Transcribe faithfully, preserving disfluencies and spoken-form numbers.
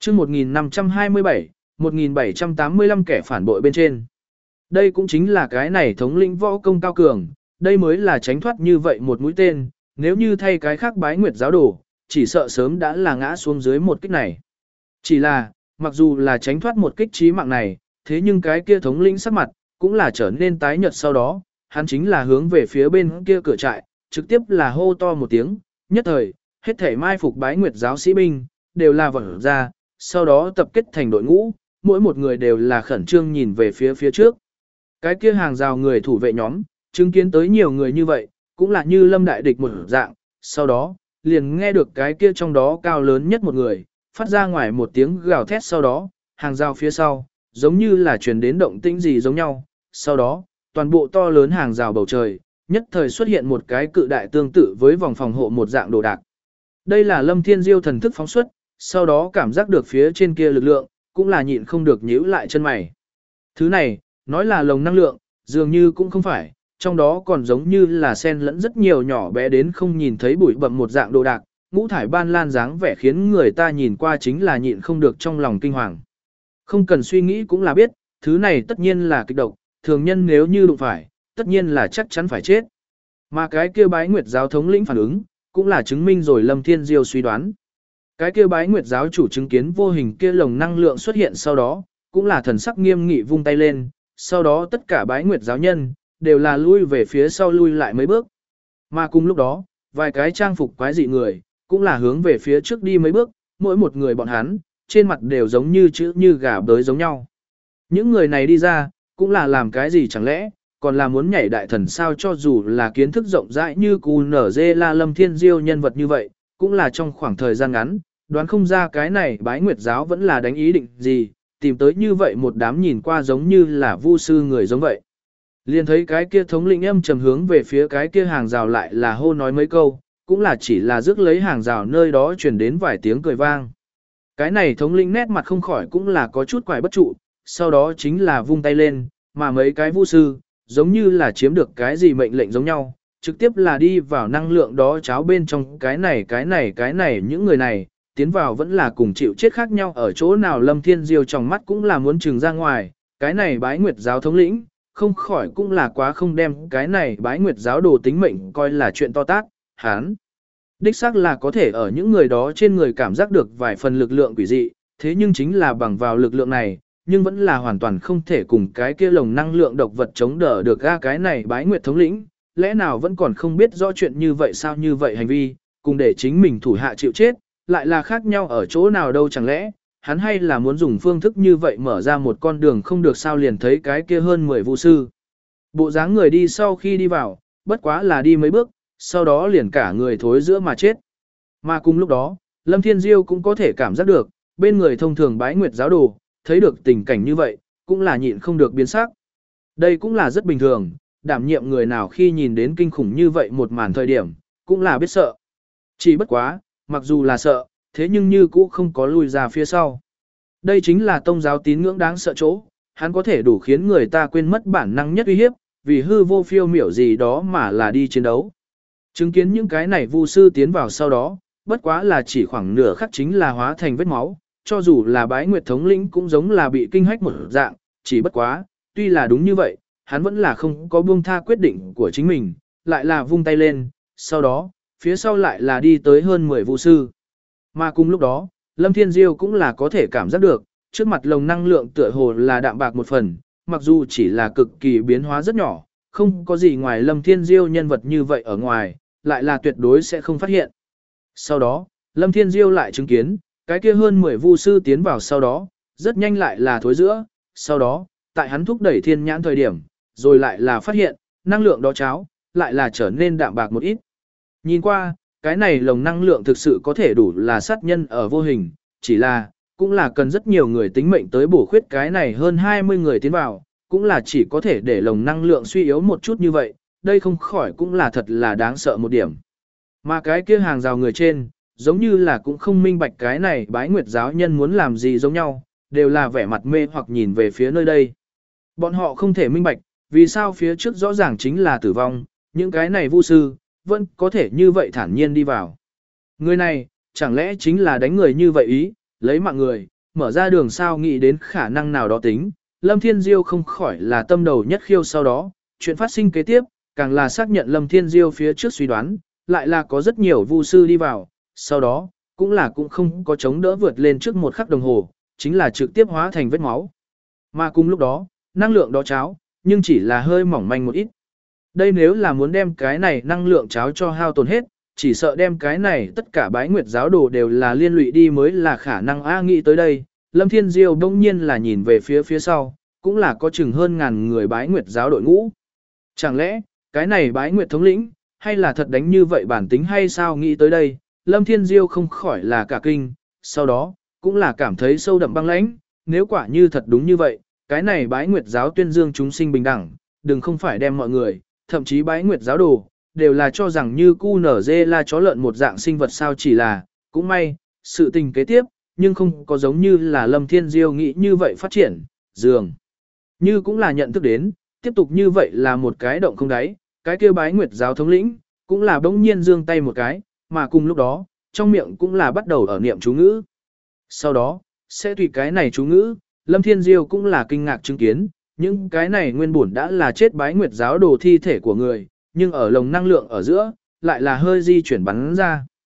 chương một nghìn năm trăm hai mươi bảy, một nghìn bảy trăm tám mươi lăm kẻ phản bội bên trên. Đây cũng chính là cái này thống lĩnh võ công cao cường, đây mới là tránh thoát như vậy một mũi tên, nếu như thay cái khác bái nguyệt giáo đồ, chỉ sợ sớm đã là ngã xuống dưới một kích này. Chỉ là, mặc dù là tránh thoát một kích chí mạng này, thế nhưng cái kia thống lĩnh sắc mặt, cũng là trở nên tái nhợt sau đó, hắn chính là hướng về phía bên kia cửa trại, trực tiếp là hô to một tiếng, nhất thời, hết thảy mai phục bái nguyệt giáo sĩ binh, đều là vỡ ra, sau đó tập kết thành đội ngũ, mỗi một người đều là khẩn trương nhìn về phía phía trước. Cái kia hàng rào người thủ vệ nhóm, chứng kiến tới nhiều người như vậy, cũng là như lâm đại địch một dạng, sau đó, liền nghe được cái kia trong đó cao lớn nhất một người, phát ra ngoài một tiếng gào thét sau đó, hàng rào phía sau, giống như là truyền đến động tĩnh gì giống nhau, sau đó, toàn bộ to lớn hàng rào bầu trời, nhất thời xuất hiện một cái cự đại tương tự với vòng phòng hộ một dạng đồ đạc. Đây là Lâm Thiên Diêu thần thức phóng xuất, sau đó cảm giác được phía trên kia lực lượng, cũng là nhịn không được nhíu lại chân mày. Thứ này, nói là lồng năng lượng, dường như cũng không phải, trong đó còn giống như là xen lẫn rất nhiều nhỏ bé đến không nhìn thấy bụi bặm một dạng đồ đạc, ngũ thải ban lan dáng vẻ khiến người ta nhìn qua chính là nhịn không được trong lòng kinh hoàng. Không cần suy nghĩ cũng là biết, thứ này tất nhiên là kịch độc, thường nhân nếu như đụng phải, tất nhiên là chắc chắn phải chết. Mà cái kia bái nguyệt giáo thống lĩnh phản ứng, cũng là chứng minh rồi Lâm Thiên Diêu suy đoán. Cái kia bái nguyệt giáo chủ chứng kiến vô hình kia lồng năng lượng xuất hiện sau đó, cũng là thần sắc nghiêm nghị vung tay lên, sau đó tất cả bái nguyệt giáo nhân, đều là lui về phía sau lui lại mấy bước. Mà cùng lúc đó, vài cái trang phục quái dị người, cũng là hướng về phía trước đi mấy bước, mỗi một người bọn hắn, trên mặt đều giống như chữ như gà bới giống nhau. Những người này đi ra, cũng là làm cái gì chẳng lẽ, còn là muốn nhảy đại thần sao, cho dù là kiến thức rộng rãi như cù nở dê la Lâm Thiên Diêu nhân vật như vậy, cũng là trong khoảng thời gian ngắn, đoán không ra cái này bái nguyệt giáo vẫn là đánh ý định gì, tìm tới như vậy một đám nhìn qua giống như là vu sư người giống vậy. Liền thấy cái kia thống lĩnh âm trầm hướng về phía cái kia hàng rào lại là hô nói mấy câu, cũng là chỉ là rước lấy hàng rào nơi đó truyền đến vài tiếng cười vang. Cái này thống lĩnh nét mặt không khỏi cũng là có chút quải bất trụ, sau đó chính là vung tay lên, mà mấy cái vu sư, giống như là chiếm được cái gì mệnh lệnh giống nhau, trực tiếp là đi vào năng lượng đó cháo bên trong cái này cái này cái này những người này, tiến vào vẫn là cùng chịu chết khác nhau ở chỗ nào. Lâm Thiên Diêu trong mắt cũng là muốn trừng ra ngoài, cái này bái nguyệt giáo thống lĩnh, không khỏi cũng là quá không đem cái này bái nguyệt giáo đồ tính mệnh coi là chuyện to tát, hán. Đích xác là có thể ở những người đó trên người cảm giác được vài phần lực lượng quỷ dị, thế nhưng chính là bằng vào lực lượng này, nhưng vẫn là hoàn toàn không thể cùng cái kia lồng năng lượng độc vật chống đỡ được ra cái này bái nguyệt thống lĩnh, lẽ nào vẫn còn không biết rõ chuyện như vậy sao, như vậy hành vi, cùng để chính mình thủ hạ chịu chết, lại là khác nhau ở chỗ nào đâu, chẳng lẽ, hắn hay là muốn dùng phương thức như vậy mở ra một con đường không được sao. Liền thấy cái kia hơn mười vu sư. Bộ dáng người đi sau khi đi vào, bất quá là đi mấy bước, sau đó liền cả người thối giữa mà chết. Mà cùng lúc đó, Lâm Thiên Diêu cũng có thể cảm giác được, bên người thông thường bái nguyệt giáo đồ, thấy được tình cảnh như vậy, cũng là nhịn không được biến sắc. Đây cũng là rất bình thường, đảm nhiệm người nào khi nhìn đến kinh khủng như vậy một màn thời điểm, cũng là biết sợ. Chỉ bất quá, mặc dù là sợ, thế nhưng như cũ không có lùi ra phía sau. Đây chính là tông giáo tín ngưỡng đáng sợ chỗ, hắn có thể đủ khiến người ta quên mất bản năng nhất uy hiếp, vì hư vô phiêu miểu gì đó mà là đi chiến đấu. Chứng kiến những cái này vu sư tiến vào sau đó, bất quá là chỉ khoảng nửa khắc chính là hóa thành vết máu, cho dù là bái nguyệt thống lĩnh cũng giống là bị kinh hách một dạng, chỉ bất quá, tuy là đúng như vậy, hắn vẫn là không có buông tha quyết định của chính mình, lại là vung tay lên, sau đó, phía sau lại là đi tới hơn mười vu sư. Mà cùng lúc đó, Lâm Thiên Diêu cũng là có thể cảm giác được, trước mặt lồng năng lượng tựa hồ là đạm bạc một phần, mặc dù chỉ là cực kỳ biến hóa rất nhỏ, không có gì ngoài Lâm Thiên Diêu nhân vật như vậy ở ngoài, lại là tuyệt đối sẽ không phát hiện. Sau đó, Lâm Thiên Diêu lại chứng kiến, cái kia hơn mười vu sư tiến vào sau đó, rất nhanh lại là thối giữa, sau đó, tại hắn thúc đẩy thiên nhãn thời điểm, rồi lại là phát hiện, năng lượng đó cháo, lại là trở nên đạm bạc một ít. Nhìn qua, cái này lồng năng lượng thực sự có thể đủ là sát nhân ở vô hình, chỉ là, cũng là cần rất nhiều người tính mệnh tới bổ khuyết cái này hơn hai mươi người tiến vào, cũng là chỉ có thể để lồng năng lượng suy yếu một chút như vậy, đây không khỏi cũng là thật là đáng sợ một điểm. Mà cái kia hàng rào người trên, giống như là cũng không minh bạch cái này bái nguyệt giáo nhân muốn làm gì giống nhau, đều là vẻ mặt mê hoặc nhìn về phía nơi đây. Bọn họ không thể minh bạch, vì sao phía trước rõ ràng chính là tử vong, những cái này vu sư, vẫn có thể như vậy thản nhiên đi vào. Người này, chẳng lẽ chính là đánh người như vậy ý, lấy mạng người, mở ra đường sao nghĩ đến khả năng nào đó tính, Lâm Thiên Diêu không khỏi là tâm đầu nhất khiêu sau đó, chuyện phát sinh kế tiếp, càng là xác nhận Lâm Thiên Diêu phía trước suy đoán, lại là có rất nhiều vu sư đi vào, sau đó, cũng là cũng không có chống đỡ vượt lên trước một khắc đồng hồ, chính là trực tiếp hóa thành vết máu. Mà cùng lúc đó, năng lượng đó cháo, nhưng chỉ là hơi mỏng manh một ít. Đây nếu là muốn đem cái này năng lượng cháo cho hao tổn hết, chỉ sợ đem cái này tất cả bái nguyệt giáo đồ đều là liên lụy đi mới là khả năng a nghĩ tới đây. Lâm Thiên Diêu đông nhiên là nhìn về phía phía sau, cũng là có chừng hơn ngàn người bái nguyệt giáo đội ngũ. Chẳng lẽ, cái này bái nguyệt thống lĩnh, hay là thật đánh như vậy bản tính hay sao nghĩ tới đây, Lâm Thiên Diêu không khỏi là cả kinh, sau đó, cũng là cảm thấy sâu đậm băng lãnh, nếu quả như thật đúng như vậy, cái này bái nguyệt giáo tuyên dương chúng sinh bình đẳng, đừng không phải đem mọi người, thậm chí bái nguyệt giáo đồ, đều là cho rằng như cu nở dê là chó lợn một dạng sinh vật sao chỉ là, cũng may, sự tình kế tiếp, nhưng không có giống như là Lâm Thiên Diêu nghĩ như vậy phát triển, dường như cũng là nhận thức đến, tiếp tục như vậy là một cái động không đáy, cái kia bái nguyệt giáo thống lĩnh, cũng là bỗng nhiên giương tay một cái, mà cùng lúc đó, trong miệng cũng là bắt đầu ở niệm chú ngữ. Sau đó, sẽ tùy cái này chú ngữ, Lâm Thiên Diêu cũng là kinh ngạc chứng kiến, những cái này nguyên bổn đã là chết bái nguyệt giáo đồ thi thể của người, nhưng ở lồng năng lượng ở giữa, lại là hơi di chuyển bắn ra.